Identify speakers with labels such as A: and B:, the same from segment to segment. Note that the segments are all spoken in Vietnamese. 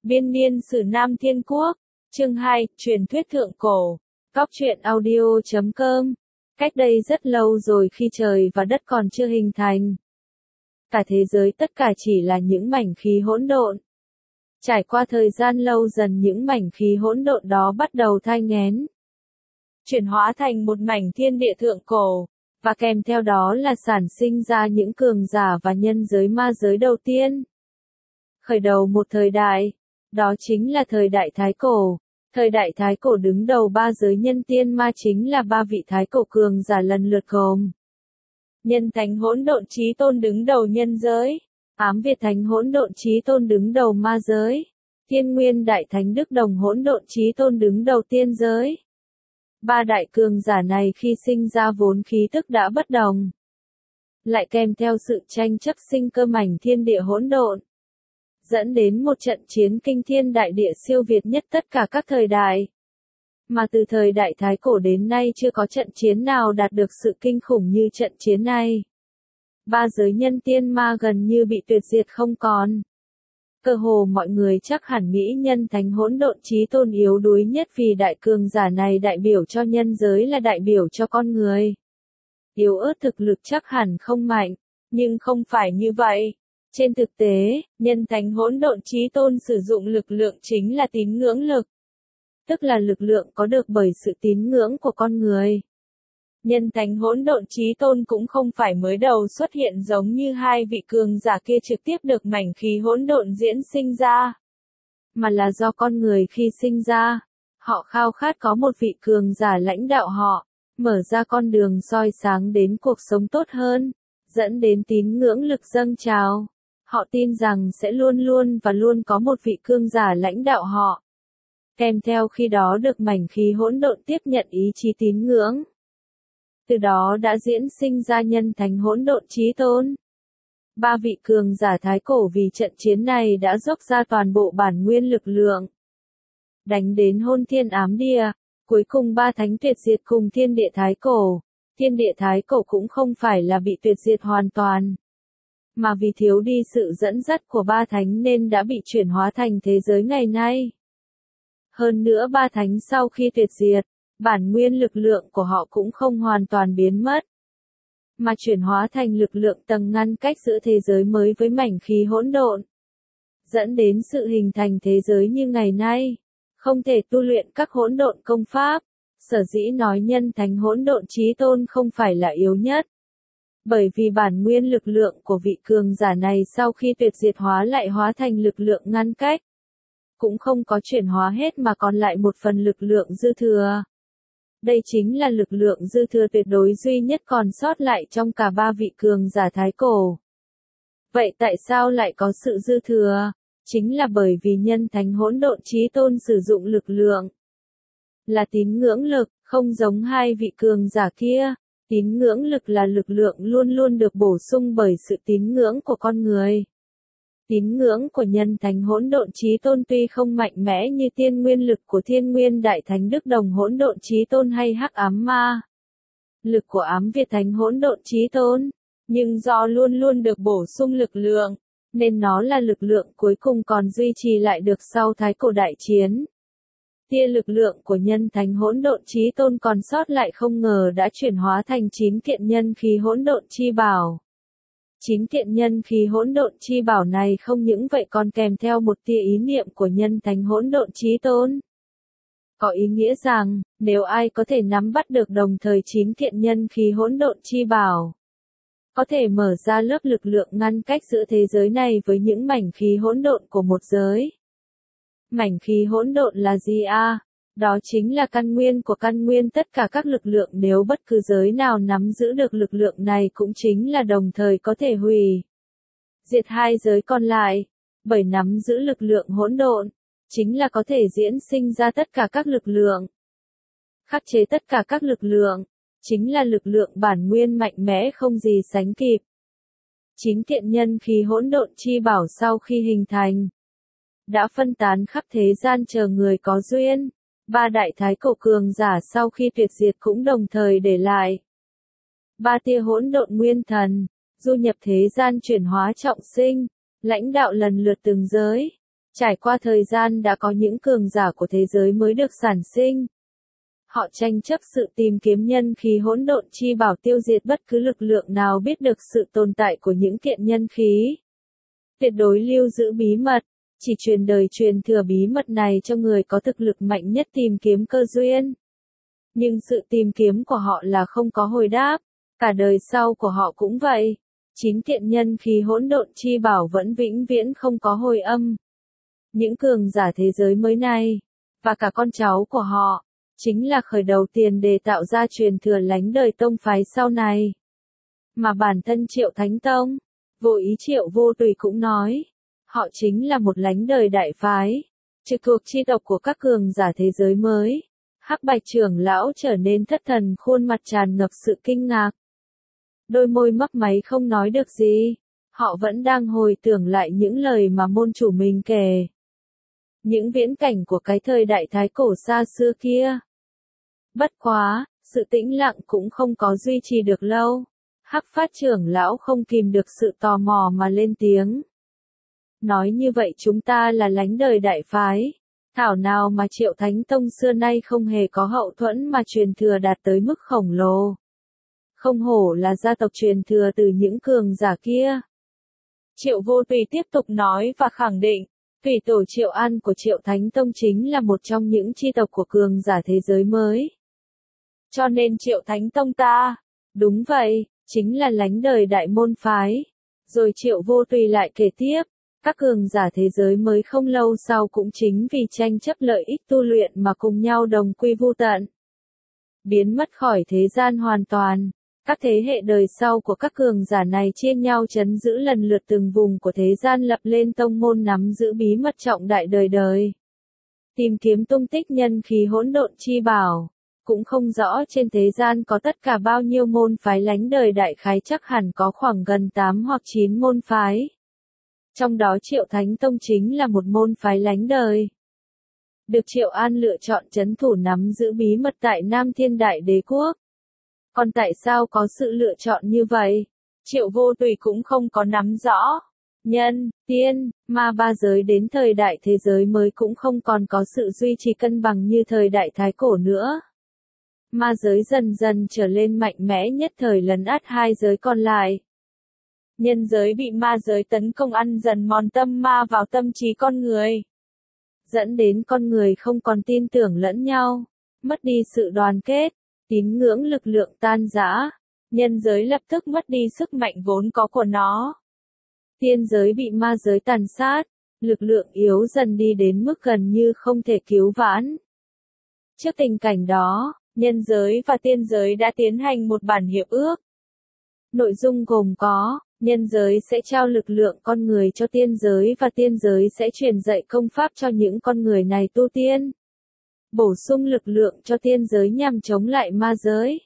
A: Biên niên sử Nam Thiên Quốc, chương 2, truyền thuyết thượng cổ, Góc truyện audio.com. Cách đây rất lâu rồi khi trời và đất còn chưa hình thành. Cả thế giới tất cả chỉ là những mảnh khí hỗn độn. Trải qua thời gian lâu dần những mảnh khí hỗn độn đó bắt đầu thai nghén, chuyển hóa thành một mảnh thiên địa thượng cổ, và kèm theo đó là sản sinh ra những cường giả và nhân giới ma giới đầu tiên. Khởi đầu một thời đại, đó chính là thời đại Thái Cổ. Thời đại Thái Cổ đứng đầu ba giới nhân tiên ma chính là ba vị Thái Cổ cường giả lần lượt gồm Nhân Thánh Hỗn Độn Chí Tôn đứng đầu nhân giới, Ám Việt Thánh Hỗn Độn Chí Tôn đứng đầu ma giới, Thiên Nguyên Đại Thánh Đức Đồng Hỗn Độn Chí Tôn đứng đầu tiên giới. Ba đại cường giả này khi sinh ra vốn khí tức đã bất đồng, lại kèm theo sự tranh chấp sinh cơ mảnh thiên địa hỗn độn, dẫn đến một trận chiến kinh thiên đại địa siêu việt nhất tất cả các thời đại. Mà từ thời đại Thái Cổ đến nay chưa có trận chiến nào đạt được sự kinh khủng như trận chiến này. Ba giới nhân tiên ma gần như bị tuyệt diệt không còn. Cơ hồ mọi người chắc hẳn nghĩ Nhân Thánh Hỗn Độn Chí Tôn yếu đuối nhất vì đại cường giả này đại biểu cho nhân giới là đại biểu cho con người. Yếu ớt thực lực chắc hẳn không mạnh, nhưng không phải như vậy. Trên thực tế, Nhân Thánh Hỗn Độn Chí Tôn sử dụng lực lượng chính là tín ngưỡng lực, tức là lực lượng có được bởi sự tín ngưỡng của con người. Nhân Thánh Hỗn Độn Chí Tôn cũng không phải mới đầu xuất hiện giống như hai vị cường giả kia trực tiếp được mảnh khí hỗn độn diễn sinh ra, mà là do con người khi sinh ra, họ khao khát có một vị cường giả lãnh đạo họ, mở ra con đường soi sáng đến cuộc sống tốt hơn, dẫn đến tín ngưỡng lực dâng trào. Họ tin rằng sẽ luôn luôn và luôn có một vị cường giả lãnh đạo họ. Kèm theo khi đó được mảnh khí hỗn độn tiếp nhận ý chí tín ngưỡng. Từ đó đã diễn sinh ra Nhân Thánh Hỗn Độn Chí Tôn. Ba vị cường giả Thái Cổ vì trận chiến này đã dốc ra toàn bộ bản nguyên lực lượng, đánh đến hôn thiên ám địa, cuối cùng ba thánh tuyệt diệt cùng thiên địa Thái Cổ. Thiên địa Thái Cổ cũng không phải là bị tuyệt diệt hoàn toàn, mà vì thiếu đi sự dẫn dắt của ba thánh nên đã bị chuyển hóa thành thế giới ngày nay. Hơn nữa ba thánh sau khi tuyệt diệt, bản nguyên lực lượng của họ cũng không hoàn toàn biến mất, mà chuyển hóa thành lực lượng tầng ngăn cách giữa thế giới mới với mảnh khí hỗn độn, dẫn đến sự hình thành thế giới như ngày nay. Không thể tu luyện các hỗn độn công pháp, sở dĩ nói Nhân Thánh Hỗn Độn Chí Tôn không phải là yếu nhất. Bởi vì bản nguyên lực lượng của vị cường giả này sau khi tuyệt diệt hóa lại hóa thành lực lượng ngăn cách. Cũng không có chuyển hóa hết mà còn lại một phần lực lượng dư thừa. Đây chính là lực lượng dư thừa tuyệt đối duy nhất còn sót lại trong cả ba vị cường giả Thái Cổ. Vậy tại sao lại có sự dư thừa? Chính là bởi vì Nhân Thánh Hỗn Độn Chí Tôn sử dụng lực lượng là tín ngưỡng lực, không giống hai vị cường giả kia. Tín ngưỡng lực là lực lượng luôn luôn được bổ sung bởi sự tín ngưỡng của con người. Tín ngưỡng của Nhân Thánh Hỗn Độn Chí Tôn tuy không mạnh mẽ như tiên nguyên lực của Thiên Nguyên Đại Thánh Đức Đồng Hỗn Độn Chí Tôn hay Hắc Ám Ma lực của Ám Việt Thánh Hỗn Độn Chí Tôn, nhưng do luôn luôn được bổ sung lực lượng, nên nó là lực lượng cuối cùng còn duy trì lại được sau Thái Cổ đại chiến. Tia lực lượng của Nhân Thánh Hỗn Độn Chí Tôn còn sót lại không ngờ đã chuyển hóa thành 9 kiện nhân khí hỗn độn chi bảo. 9 kiện nhân khí hỗn độn chi bảo này không những vậy còn kèm theo một tia ý niệm của Nhân Thánh Hỗn Độn Chí Tôn. Có ý nghĩa rằng, nếu ai có thể nắm bắt được đồng thời 9 kiện nhân khí hỗn độn chi bảo, có thể mở ra lớp lực lượng ngăn cách giữa thế giới này với những mảnh khí hỗn độn của một giới. Mảnh khí hỗn độn là gì à? Đó chính là căn nguyên của căn nguyên tất cả các lực lượng, nếu bất cứ giới nào nắm giữ được lực lượng này cũng chính là đồng thời có thể hủy diệt hai giới còn lại, bởi nắm giữ lực lượng hỗn độn, chính là có thể diễn sinh ra tất cả các lực lượng. Khắc chế tất cả các lực lượng, chính là lực lượng bản nguyên mạnh mẽ không gì sánh kịp. 9 kiện nhân khí hỗn độn chi bảo sau khi hình thành, đã phân tán khắp thế gian chờ người có duyên. Ba đại Thái Cổ cường giả sau khi tuyệt diệt cũng đồng thời để lại ba tia hỗn độn nguyên thần, du nhập thế gian chuyển hóa trọng sinh, lãnh đạo lần lượt từng giới. Trải qua thời gian đã có những cường giả của thế giới mới được sản sinh. Họ tranh chấp sự tìm kiếm nhân khí hỗn độn chi bảo tiêu diệt bất cứ lực lượng nào biết được sự tồn tại của những kiện nhân khí. Tuyệt đối lưu giữ bí mật, chỉ truyền đời truyền thừa bí mật này cho người có thực lực mạnh nhất tìm kiếm cơ duyên. Nhưng sự tìm kiếm của họ là không có hồi đáp, cả đời sau của họ cũng vậy. 9 kiện nhân khí hỗn độn chi bảo vẫn vĩnh viễn không có hồi âm. Những cường giả thế giới mới này, và cả con cháu của họ, chính là khởi đầu tiền để tạo ra truyền thừa lánh đời tông phái sau này. Mà bản thân Triệu Thánh Tông, Vô Ý Triệu Vô Tùy cũng nói, họ chính là một lánh đời đại phái, trực thuộc chi tộc của các cường giả thế giới mới. Hắc Bạch trưởng lão trở nên thất thần, khuôn mặt tràn ngập sự kinh ngạc. Đôi môi mấp máy không nói được gì, họ vẫn đang hồi tưởng lại những lời mà môn chủ mình kể. Những viễn cảnh của cái thời đại thái cổ xa xưa kia. Bất quá, sự tĩnh lặng cũng không có duy trì được lâu. Hắc Phát trưởng lão không kìm được sự tò mò mà lên tiếng. Nói như vậy chúng ta là lánh đời đại phái. Thảo nào mà Triệu Thánh Tông xưa nay không hề có hậu thuẫn mà truyền thừa đạt tới mức khổng lồ. Không hổ là gia tộc truyền thừa từ những cường giả kia. Triệu Vô Tùy tiếp tục nói và khẳng định, thủy tổ Triệu An của Triệu Thánh Tông chính là một trong những chi tộc của cường giả thế giới mới. Cho nên Triệu Thánh Tông ta, đúng vậy, chính là lánh đời đại môn phái. Rồi Triệu Vô Tùy lại kể tiếp, các cường giả thế giới mới không lâu sau cũng chính vì tranh chấp lợi ích tu luyện mà cùng nhau đồng quy vu tận. Biến mất khỏi thế gian hoàn toàn. Các thế hệ đời sau của các cường giả này chia nhau trấn giữ lần lượt từng vùng của thế gian, lập lên tông môn nắm giữ bí mật trọng đại đời đời. Tìm kiếm tung tích nhân khí hỗn độn chi bảo. Cũng không rõ trên thế gian có tất cả bao nhiêu môn phái lánh đời, đại khái chắc hẳn có khoảng gần 8 hoặc 9 môn phái. Trong đó Triệu Thánh Tông chính là một môn phái lánh đời. Được Triệu An lựa chọn trấn thủ nắm giữ bí mật tại Nam Thiên Đại Đế Quốc. Còn tại sao có sự lựa chọn như vậy? Triệu Vô Tùy cũng không có nắm rõ. Nhân, tiên, ma ba giới đến thời đại thế giới mới cũng không còn có sự duy trì cân bằng như thời đại thái cổ nữa. Ma giới dần dần trở lên mạnh mẽ, nhất thời lấn át hai giới còn lại. Nhân giới bị ma giới tấn công, ăn dần mòn tâm ma vào tâm trí con người. Dẫn đến con người không còn tin tưởng lẫn nhau, mất đi sự đoàn kết, tín ngưỡng, lực lượng tan rã. Nhân giới lập tức mất đi sức mạnh vốn có của nó. Tiên giới bị ma giới tàn sát, lực lượng yếu dần đi đến mức gần như không thể cứu vãn. Trước tình cảnh đó, nhân giới và tiên giới đã tiến hành một bản hiệp ước. Nội dung gồm có, nhân giới sẽ trao lực lượng con người cho tiên giới và tiên giới sẽ truyền dạy công pháp cho những con người này tu tiên. Bổ sung lực lượng cho tiên giới nhằm chống lại ma giới.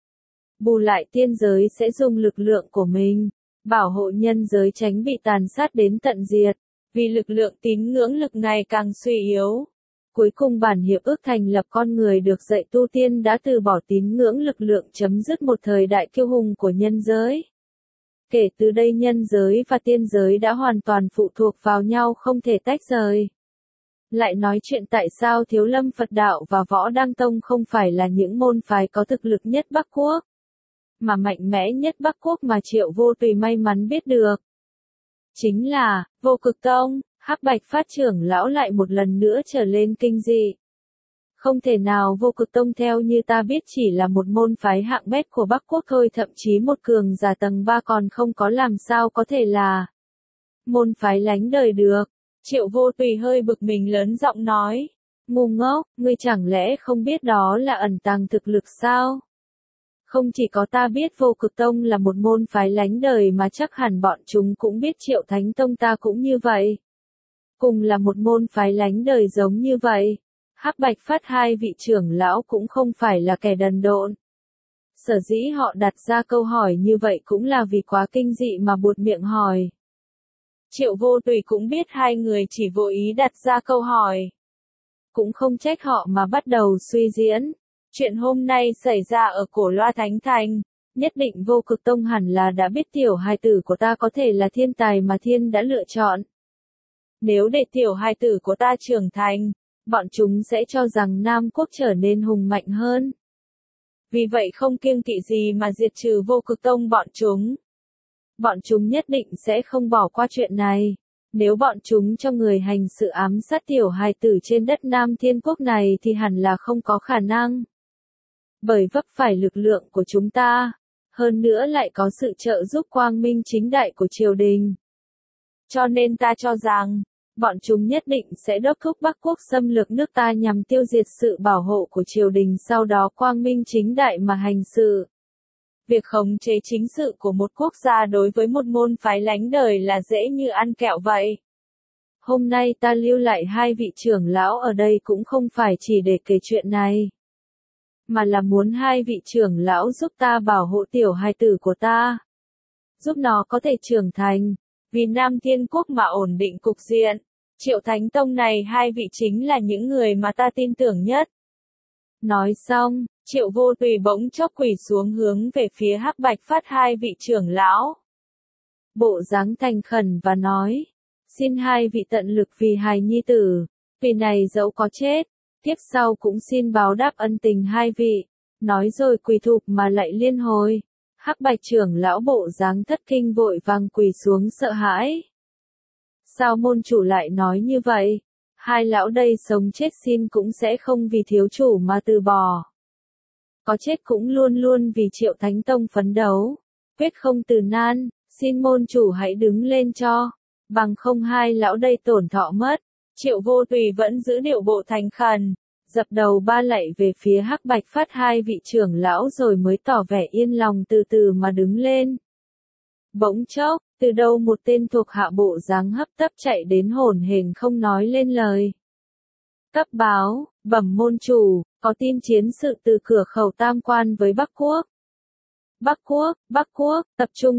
A: Bù lại tiên giới sẽ dùng lực lượng của mình, bảo hộ nhân giới tránh bị tàn sát đến tận diệt, vì lực lượng tín ngưỡng lực ngày càng suy yếu. Cuối cùng bản hiệp ước thành lập con người được dạy tu tiên đã từ bỏ tín ngưỡng lực lượng, chấm dứt một thời đại kiêu hùng của nhân giới. Kể từ đây nhân giới và tiên giới đã hoàn toàn phụ thuộc vào nhau, không thể tách rời. Lại nói chuyện tại sao Thiếu Lâm Phật Đạo và Võ Đăng Tông không phải là những môn phái có thực lực nhất Bắc Quốc, mà mạnh mẽ nhất Bắc Quốc mà Triệu Vô Tùy may mắn biết được. Chính là, Vô Cực Tông. Hắc Bạch Phát trưởng lão lại một lần nữa trở lên kinh dị. Không thể nào, Vô Cực Tông theo như ta biết chỉ là một môn phái hạng bét của Bắc Quốc thôi, thậm chí một cường giả tầng 3 còn không có, làm sao có thể là môn phái lánh đời được. Triệu Vô Tùy hơi bực mình lớn giọng nói, ngu ngốc, ngươi chẳng lẽ không biết đó là ẩn tàng thực lực sao? Không chỉ có ta biết Vô Cực Tông là một môn phái lánh đời mà chắc hẳn bọn chúng cũng biết Triệu Thánh Tông ta cũng như vậy. Cùng là một môn phái lánh đời giống như vậy. Hắc Bạch Phát hai vị trưởng lão cũng không phải là kẻ đần độn. Sở dĩ họ đặt ra câu hỏi như vậy cũng là vì quá kinh dị mà buột miệng hỏi. Triệu Vô Tùy cũng biết hai người chỉ vô ý đặt ra câu hỏi. Cũng không trách họ mà bắt đầu suy diễn. Chuyện hôm nay xảy ra ở Cổ Loa Thánh Thành. Nhất định Vô Cực Tông hẳn là đã biết tiểu hài tử của ta có thể là thiên tài mà thiên đã lựa chọn. Nếu để tiểu hài tử của ta trưởng thành, bọn chúng sẽ cho rằng Nam quốc trở nên hùng mạnh hơn. Vì vậy không kiêng kỵ gì mà diệt trừ Vô Cực Tông bọn chúng. Bọn chúng nhất định sẽ không bỏ qua chuyện này. Nếu bọn chúng cho người hành sự ám sát tiểu hài tử trên đất Nam Thiên Quốc này thì hẳn là không có khả năng. Bởi vấp phải lực lượng của chúng ta, hơn nữa lại có sự trợ giúp quang minh chính đại của triều đình. Cho nên ta cho rằng, bọn chúng nhất định sẽ đốc thúc Bắc Quốc xâm lược nước ta nhằm tiêu diệt sự bảo hộ của triều đình, sau đó quang minh chính đại mà hành sự. Việc khống chế chính sự của một quốc gia đối với một môn phái lánh đời là dễ như ăn kẹo vậy. Hôm nay ta lưu lại hai vị trưởng lão ở đây cũng không phải chỉ để kể chuyện này, mà là muốn hai vị trưởng lão giúp ta bảo hộ tiểu hài tử của ta, giúp nó có thể trưởng thành, vì Nam Thiên Quốc mà ổn định cục diện. Triệu Thánh Tông này hai vị chính là những người mà ta tin tưởng nhất. Nói xong, Triệu Vô Tùy bỗng chốc quỳ xuống hướng về phía Hắc Bạch Phát hai vị trưởng lão. Bộ dáng thành khẩn và nói, xin hai vị tận lực vì hài nhi tử, vì này dẫu có chết, tiếp sau cũng xin báo đáp ân tình hai vị. Nói rồi quỳ thụp mà lạy liên hồi. Hắc Bạch trưởng lão bộ dáng thất kinh vội vàng quỳ xuống sợ hãi. Sao môn chủ lại nói như vậy? Hai lão đây sống chết xin cũng sẽ không vì thiếu chủ mà từ bỏ. Có chết cũng luôn luôn vì Triệu Thánh Tông phấn đấu. Quyết không từ nan, xin môn chủ hãy đứng lên cho. Bằng không hai lão đây tổn thọ mất. Triệu Vô Tùy vẫn giữ điệu bộ thành khẩn, dập đầu ba lạy về phía Hắc Bạch Phát hai vị trưởng lão rồi mới tỏ vẻ yên lòng từ từ mà đứng lên. Bỗng chốc, từ đâu một tên thuộc hạ bộ dáng hấp tấp chạy đến hổn hển không nói lên lời. Cấp báo, bẩm môn chủ, có tin chiến sự từ cửa khẩu Tam Quan với Bắc Quốc. Bắc Quốc, tập trung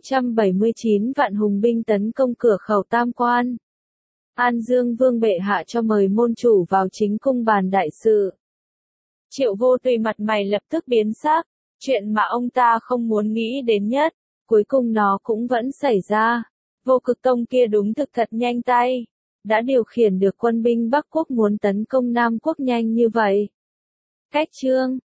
A: 679 vạn hùng binh tấn công cửa khẩu Tam Quan. An Dương Vương bệ hạ cho mời môn chủ vào chính cung bàn đại sự. Triệu Vô Tùy mặt mày lập tức biến sắc, chuyện mà ông ta không muốn nghĩ đến nhất, cuối cùng nó cũng vẫn xảy ra. Vô Cực Tông kia đúng thực thật nhanh tay, đã điều khiển được quân binh Bắc Quốc muốn tấn công Nam Quốc nhanh như vậy. Cách chương